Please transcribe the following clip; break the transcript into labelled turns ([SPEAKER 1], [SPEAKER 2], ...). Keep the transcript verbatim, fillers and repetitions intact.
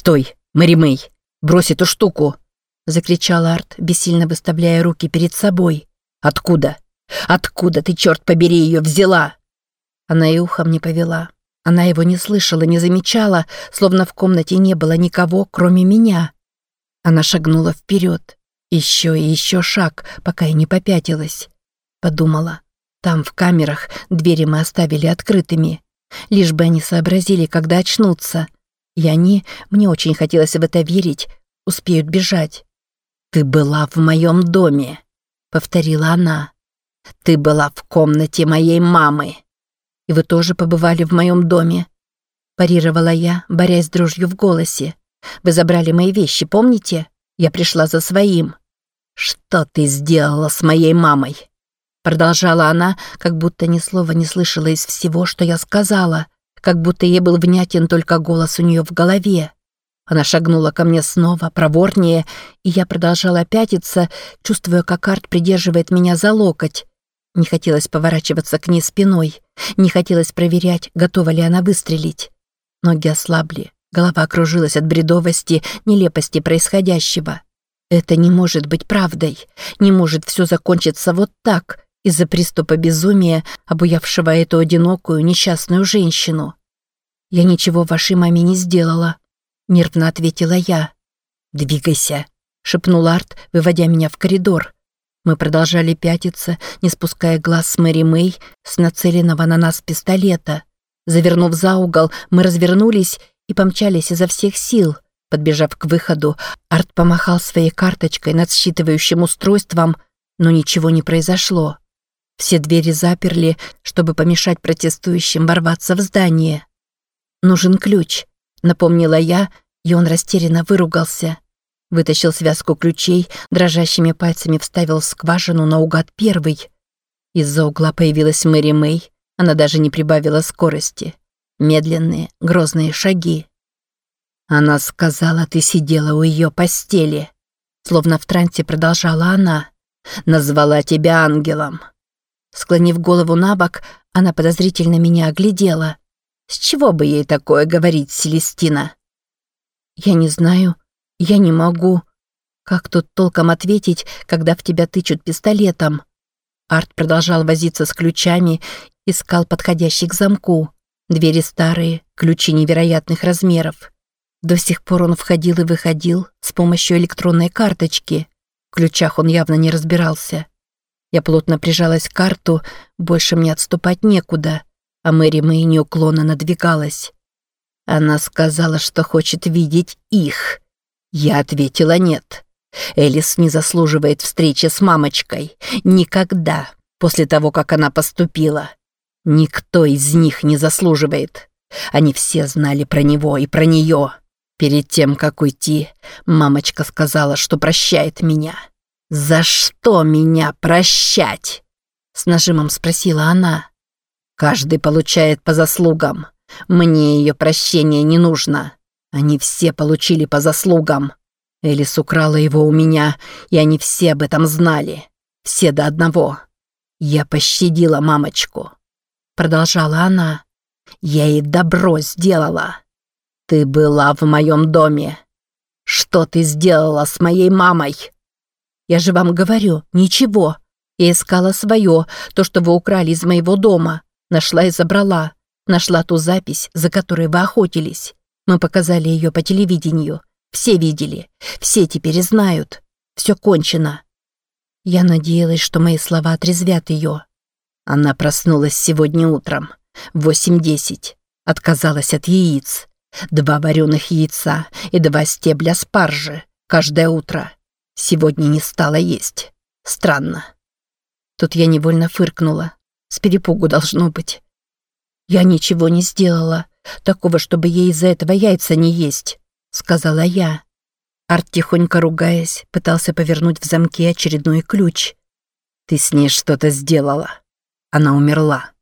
[SPEAKER 1] «Стой, Мэри Мэй, брось эту штуку!» — закричал Арт, бессильно выставляя руки перед собой. «Откуда? Откуда ты, черт побери, ее взяла?» Она и ухом не повела. Она его не слышала, не замечала, словно в комнате не было никого, кроме меня. Она шагнула вперед. Еще и еще шаг, пока я не попятилась. Подумала, там в камерах двери мы оставили открытыми. Лишь бы они сообразили, когда очнутся. И они, мне очень хотелось в это верить, успеют бежать. «Ты была в моем доме», — повторила она. «Ты была в комнате моей мамы. И вы тоже побывали в моем доме», — парировала я, борясь с дрожью в голосе. «Вы забрали мои вещи, помните? Я пришла за своим». «Что ты сделала с моей мамой?» Продолжала она, как будто ни слова не слышала из всего, что я сказала, как будто ей был внятен только голос у нее в голове. Она шагнула ко мне снова, проворнее, и я продолжала пятиться, чувствуя, как Арт придерживает меня за локоть. Не хотелось поворачиваться к ней спиной, не хотелось проверять, готова ли она выстрелить. Ноги ослабли, голова кружилась от бредовости, нелепости происходящего. Это не может быть правдой, не может все закончиться вот так, из-за приступа безумия, обуявшего эту одинокую, несчастную женщину. «Я ничего вашей маме не сделала», — нервно ответила я. «Двигайся», — шепнул Арт, выводя меня в коридор. Мы продолжали пятиться, не спуская глаз с Мэри Мэй, с нацеленного на нас пистолета. Завернув за угол, мы развернулись и помчались изо всех сил. Подбежав к выходу, Арт помахал своей карточкой над считывающим устройством, но ничего не произошло. Все двери заперли, чтобы помешать протестующим ворваться в здание. «Нужен ключ», — напомнила я, и он растерянно выругался. Вытащил связку ключей, дрожащими пальцами вставил в скважину наугад первый. Из-за угла появилась Мэри Мэй, она даже не прибавила скорости. Медленные, грозные шаги. «Она сказала, ты сидела у ее постели», — словно в трансе продолжала она. «Назвала тебя ангелом». Склонив голову на бок, она подозрительно меня оглядела. «С чего бы ей такое говорить, Селестина?» «Я не знаю, я не могу. Как тут толком ответить, когда в тебя тычут пистолетом?» Арт продолжал возиться с ключами, искал подходящий к замку. Двери старые, ключи невероятных размеров. До сих пор он входил и выходил с помощью электронной карточки. В ключах он явно не разбирался. Я плотно прижалась к карту, больше мне отступать некуда, а Мэри Мэй неуклонно надвигалась. Она сказала, что хочет видеть их. Я ответила нет. Элис не заслуживает встречи с мамочкой. Никогда, после того, как она поступила. Никто из них не заслуживает. Они все знали про него и про нее. Перед тем, как уйти, мамочка сказала, что прощает меня. «За что меня прощать?» — с нажимом спросила она. «Каждый получает по заслугам. Мне ее прощение не нужно. Они все получили по заслугам. Элис украла его у меня, и они все об этом знали. Все до одного. Я пощадила мамочку», — продолжала она. «Я ей добро сделала. Ты была в моем доме. Что ты сделала с моей мамой?» «Я же вам говорю, ничего. Я искала свое, то, что вы украли из моего дома. Нашла и забрала. Нашла ту запись, за которой вы охотились. Мы показали ее по телевидению. Все видели. Все теперь знают. Все кончено». Я надеялась, что мои слова отрезвят ее. Она проснулась сегодня утром. В восемь десять. Отказалась от яиц. Два вареных яйца и два стебля спаржи. Каждое утро. Сегодня не стала есть. Странно. Тут я невольно фыркнула. С перепугу должно быть. «Я ничего не сделала. Такого, чтобы ей из-за этого яйца не есть», — сказала я. Арт, тихонько ругаясь, пытался повернуть в замке очередной ключ. «Ты с ней что-то сделала. Она умерла».